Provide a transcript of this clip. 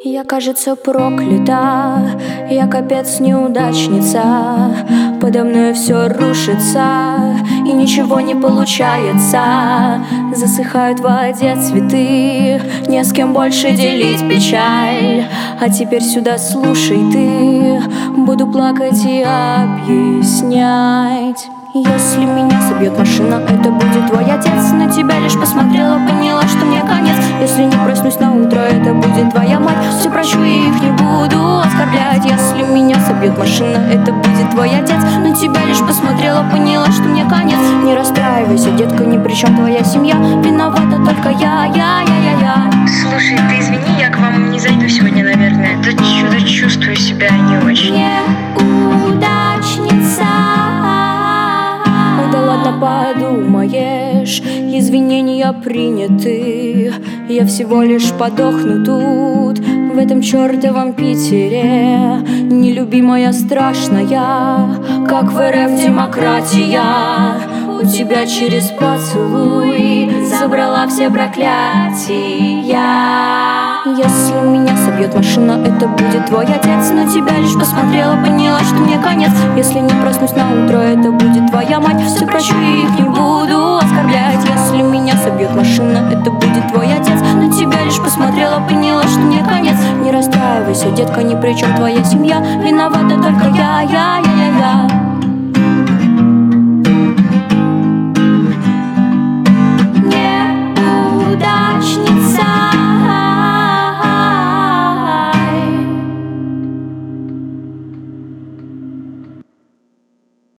Я, кажется, проклята, я капец неудачница. Подо мной все рушится, и ничего не получается. Засыхают в воде цветы, не с кем больше делить печаль. А теперь сюда слушай ты, буду плакать и объяснять. Если меня собьет машина, это будет твой отец. На тебя лишь посмотрела, поняла, что мне конец. Если не проснусь на утро, это будет твоя мать. Все прощу и их не буду оскорблять. Если меня собьет машина, это будет твой отец. На тебя лишь посмотрела, поняла, что мне конец. Не расстраивайся, детка, ни при чем твоя семья. Виновата только я. Слушай, ты извини, я к вам не зайду сегодня, наверное. Да что-то чувствую себя не очень. Неудачница. Да ладно, подумаешь, извинения приняты. Я всего лишь подохну тут, в этом чертовом Питере. Нелюбимая, страшная, как в РФ демократия. У тебя через поцелуй забрала все проклятия. Если меня собьет машина, это будет твой отец. На тебя лишь посмотрела, поняла, что мне конец. Если не проснусь на утро, это будет твоя мать. Все прощу и их не буду оскорблять. Если меня собьет машина, это будет твой отец. На тебя лишь посмотрела, поняла, что мне конец. Не расстраивайся, детка, ни при чем твоя семья. Виновата только я.